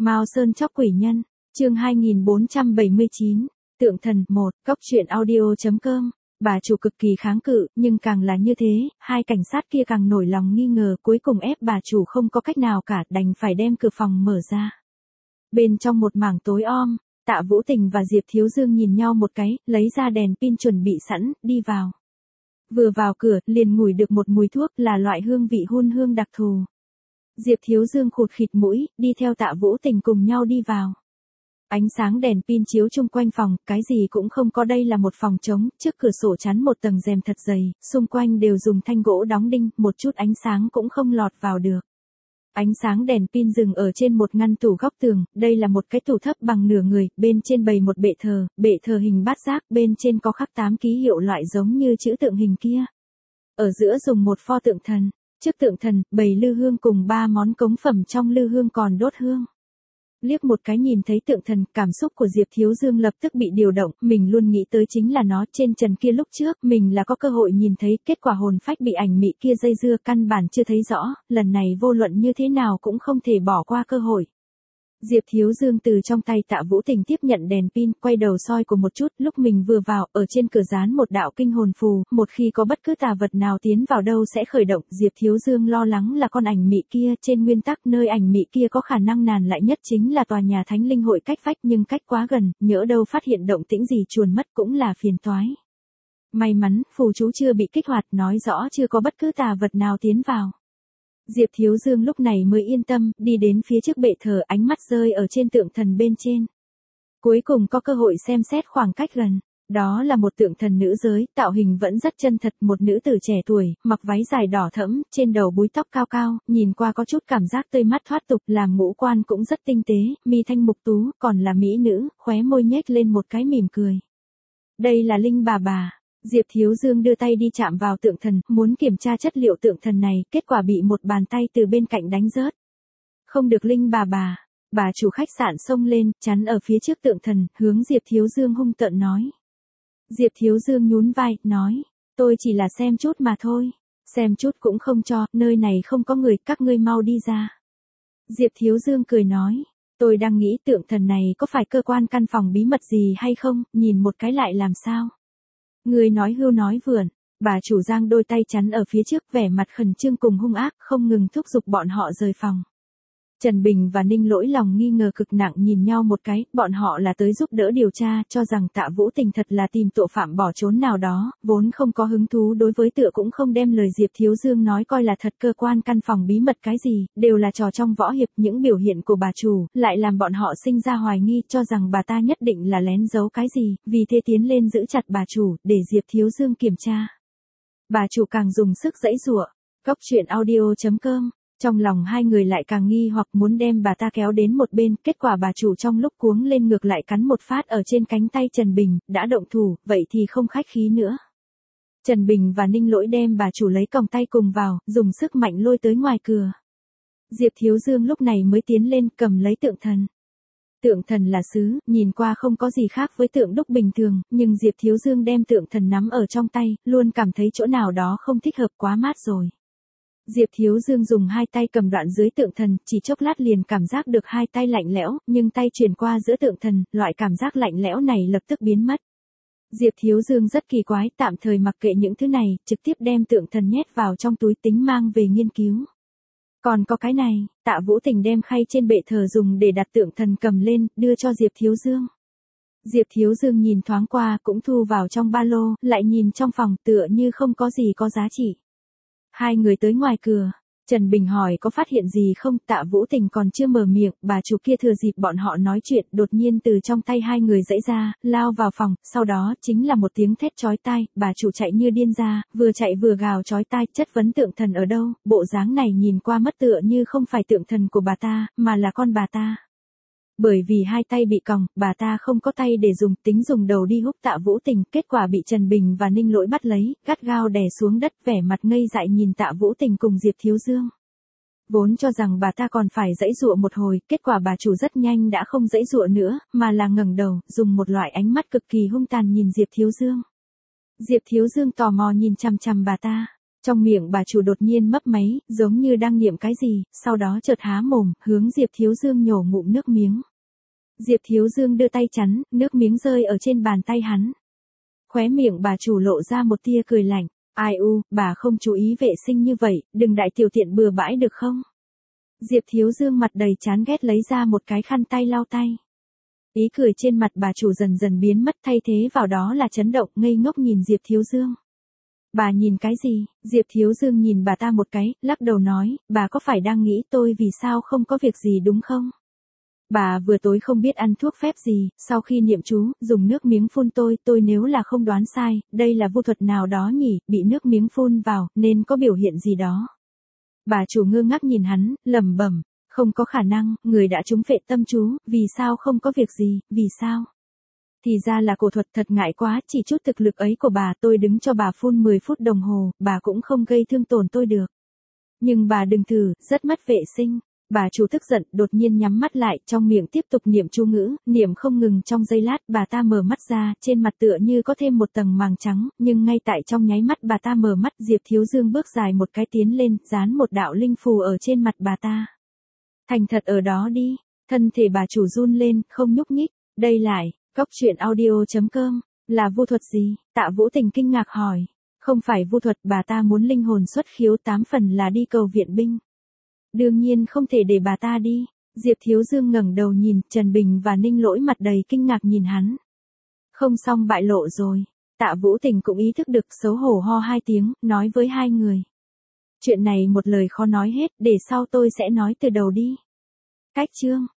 Mao Sơn chóc quỷ nhân, chương 2479, tượng thần 1, góc truyện audio.com. Bà chủ cực kỳ kháng cự, nhưng càng là như thế, hai cảnh sát kia càng nổi lòng nghi ngờ, cuối cùng ép bà chủ không có cách nào cả, đành phải đem cửa phòng mở ra. Bên trong một mảng tối om, Tạ Vũ Tình và Diệp Thiếu Dương nhìn nhau một cái, lấy ra đèn pin chuẩn bị sẵn, đi vào. Vừa vào cửa, liền ngửi được một mùi thuốc, là loại hương vị hun hương đặc thù. Diệp Thiếu Dương khụt khịt mũi, đi theo Tạ Vũ Tình cùng nhau đi vào. Ánh sáng đèn pin chiếu chung quanh phòng, cái gì cũng không có, đây là một phòng trống, trước cửa sổ chắn một tầng rèm thật dày, xung quanh đều dùng thanh gỗ đóng đinh, một chút ánh sáng cũng không lọt vào được. Ánh sáng đèn pin dừng ở trên một ngăn tủ góc tường, đây là một cái tủ thấp bằng nửa người, bên trên bày một bệ thờ hình bát giác, bên trên có khắc 8 ký hiệu loại giống như chữ tượng hình kia. Ở giữa dùng một pho tượng thần, trước tượng thần, bày lư hương cùng 3 món cống phẩm, trong lư hương còn đốt hương. Liếc một cái nhìn thấy tượng thần, cảm xúc của Diệp Thiếu Dương lập tức bị điều động, mình luôn nghĩ tới chính là nó, trên trần kia lúc trước, mình là có cơ hội nhìn thấy, kết quả hồn phách bị ảnh mị kia dây dưa, căn bản chưa thấy rõ, lần này vô luận như thế nào cũng không thể bỏ qua cơ hội. Diệp Thiếu Dương từ trong tay Tạ Vũ Tình tiếp nhận đèn pin, quay đầu soi của một chút, lúc mình vừa vào, ở trên cửa dán một đạo kinh hồn phù, một khi có bất cứ tà vật nào tiến vào đâu sẽ khởi động. Diệp Thiếu Dương lo lắng là con ảnh mị kia, trên nguyên tắc nơi ảnh mị kia có khả năng nàn lại nhất chính là tòa nhà Thánh Linh Hội cách vách, nhưng cách quá gần, nhỡ đâu phát hiện động tĩnh gì chuồn mất cũng là phiền toái. May mắn, phù chú chưa bị kích hoạt, nói rõ chưa có bất cứ tà vật nào tiến vào. Diệp Thiếu Dương lúc này mới yên tâm, đi đến phía trước bệ thờ, ánh mắt rơi ở trên tượng thần bên trên. Cuối cùng có cơ hội xem xét khoảng cách gần. Đó là một tượng thần nữ giới, tạo hình vẫn rất chân thật, một nữ tử trẻ tuổi, mặc váy dài đỏ thẫm, trên đầu búi tóc cao cao, nhìn qua có chút cảm giác tươi mát thoát tục, làm ngũ quan cũng rất tinh tế, mi thanh mục tú, còn là mỹ nữ, khóe môi nhếch lên một cái mỉm cười. Đây là Linh bà. Diệp Thiếu Dương đưa tay đi chạm vào tượng thần, muốn kiểm tra chất liệu tượng thần này, kết quả bị một bàn tay từ bên cạnh đánh rớt. Không được Linh bà chủ khách sạn xông lên, chắn ở phía trước tượng thần, hướng Diệp Thiếu Dương hung tợn nói. Diệp Thiếu Dương nhún vai, nói, tôi chỉ là xem chút mà thôi. Xem chút cũng không cho, nơi này không có người, các ngươi mau đi ra. Diệp Thiếu Dương cười nói, tôi đang nghĩ tượng thần này có phải cơ quan căn phòng bí mật gì hay không, nhìn một cái lại làm sao. Người nói hưu nói vượn, bà chủ giang đôi tay chắn ở phía trước, vẻ mặt khẩn trương cùng hung ác, không ngừng thúc giục bọn họ rời phòng. Trần Bình và Ninh Lỗi lòng nghi ngờ cực nặng nhìn nhau một cái, bọn họ là tới giúp đỡ điều tra, cho rằng Tạ Vũ Tình thật là tìm tội phạm bỏ trốn nào đó, vốn không có hứng thú đối với tựa, cũng không đem lời Diệp Thiếu Dương nói coi là thật, cơ quan căn phòng bí mật cái gì, đều là trò trong võ hiệp, những biểu hiện của bà chủ, lại làm bọn họ sinh ra hoài nghi, cho rằng bà ta nhất định là lén giấu cái gì, vì thế tiến lên giữ chặt bà chủ, để Diệp Thiếu Dương kiểm tra. Bà chủ càng dùng sức giãy giụa. Góc truyện audio.com. Trong lòng hai người lại càng nghi hoặc, muốn đem bà ta kéo đến một bên, kết quả bà chủ trong lúc cuống lên ngược lại cắn một phát ở trên cánh tay Trần Bình, đã động thủ, vậy thì không khách khí nữa. Trần Bình và Ninh Lỗi đem bà chủ lấy còng tay cùng vào, dùng sức mạnh lôi tới ngoài cửa. Diệp Thiếu Dương lúc này mới tiến lên, cầm lấy tượng thần. Tượng thần là sứ, nhìn qua không có gì khác với tượng đúc bình thường, nhưng Diệp Thiếu Dương đem tượng thần nắm ở trong tay, luôn cảm thấy chỗ nào đó không thích hợp, quá mát rồi. Diệp Thiếu Dương dùng hai tay cầm đoạn dưới tượng thần, chỉ chốc lát liền cảm giác được hai tay lạnh lẽo, nhưng tay chuyển qua giữa tượng thần, loại cảm giác lạnh lẽo này lập tức biến mất. Diệp Thiếu Dương rất kỳ quái, tạm thời mặc kệ những thứ này, trực tiếp đem tượng thần nhét vào trong túi tính mang về nghiên cứu. Còn có cái này, Tạ Vũ Tình đem khay trên bệ thờ dùng để đặt tượng thần cầm lên, đưa cho Diệp Thiếu Dương. Diệp Thiếu Dương nhìn thoáng qua, cũng thu vào trong ba lô, lại nhìn trong phòng, tựa như không có gì có giá trị. Hai người tới ngoài cửa, Trần Bình hỏi có phát hiện gì không, Tạ Vũ Tình còn chưa mở miệng, bà chủ kia thừa dịp bọn họ nói chuyện, đột nhiên từ trong tay hai người giãy ra, lao vào phòng, sau đó chính là một tiếng thét chói tai, bà chủ chạy như điên ra, vừa chạy vừa gào chói tai, chất vấn tượng thần ở đâu, bộ dáng này nhìn qua mất tựa như không phải tượng thần của bà ta, mà là con bà ta. Bởi vì hai tay bị còng, bà ta không có tay để dùng, tính dùng đầu đi húc Tạ Vũ Tình, kết quả bị Trần Bình và Ninh Lỗi bắt lấy, gắt gao đè xuống đất, vẻ mặt ngây dại nhìn Tạ Vũ Tình cùng Diệp Thiếu Dương. Vốn cho rằng bà ta còn phải giãy giụa một hồi, kết quả bà chủ rất nhanh đã không giãy giụa nữa, mà là ngẩng đầu, dùng một loại ánh mắt cực kỳ hung tàn nhìn Diệp Thiếu Dương. Diệp Thiếu Dương tò mò nhìn chằm chằm bà ta. Trong miệng bà chủ đột nhiên mấp máy, giống như đang niệm cái gì, sau đó chợt há mồm, hướng Diệp Thiếu Dương nhổ ngụm nước miếng. Diệp Thiếu Dương đưa tay chắn, nước miếng rơi ở trên bàn tay hắn. Khóe miệng bà chủ lộ ra một tia cười lạnh. Ai u, bà không chú ý vệ sinh như vậy, đừng đại tiểu tiện bừa bãi được không? Diệp Thiếu Dương mặt đầy chán ghét lấy ra một cái khăn tay lau tay. Ý cười trên mặt bà chủ dần dần biến mất, thay thế vào đó là chấn động, ngây ngốc nhìn Diệp Thiếu Dương. Bà nhìn cái gì? Diệp Thiếu Dương nhìn bà ta một cái, lắc đầu nói, bà có phải đang nghĩ tôi vì sao không có việc gì đúng không? Bà vừa tối không biết ăn thuốc phép gì, sau khi niệm chú, dùng nước miếng phun tôi nếu là không đoán sai, đây là vu thuật nào đó nhỉ, bị nước miếng phun vào, nên có biểu hiện gì đó. Bà chủ ngơ ngác nhìn hắn, lẩm bẩm, không có khả năng, người đã trúng phệ tâm chú, vì sao không có việc gì, vì sao? Thì ra là cổ thuật, thật ngại quá, chỉ chút thực lực ấy của bà tôi đứng cho bà phun 10 phút đồng hồ, bà cũng không gây thương tổn tôi được. Nhưng bà đừng thử, rất mất vệ sinh. Bà chủ tức giận, đột nhiên nhắm mắt lại, trong miệng tiếp tục niệm chú ngữ, niệm không ngừng. Trong giây lát, bà ta mở mắt ra, trên mặt tựa như có thêm một tầng màng trắng, nhưng ngay tại trong nháy mắt bà ta mở mắt, Diệp Thiếu Dương bước dài một cái tiến lên, dán một đạo linh phù ở trên mặt bà ta. Thành thật ở đó đi. Thân thể bà chủ run lên, không nhúc nhích. Đây lại, Cóc Truyện Audio.com, là vu thuật gì? Tạ Vũ Tình kinh ngạc hỏi. Không phải vu thuật, bà ta muốn linh hồn xuất khiếu, 8 phần là đi cầu viện binh. Đương nhiên không thể để bà ta đi. Diệp Thiếu Dương ngẩng đầu nhìn, Trần Bình và Ninh Lỗi mặt đầy kinh ngạc nhìn hắn. Không xong, bại lộ rồi. Tạ Vũ Tình cũng ý thức được, xấu hổ ho 2 tiếng, nói với hai người. Chuyện này một lời khó nói hết, để sau tôi sẽ nói từ đầu đi. Cách chương.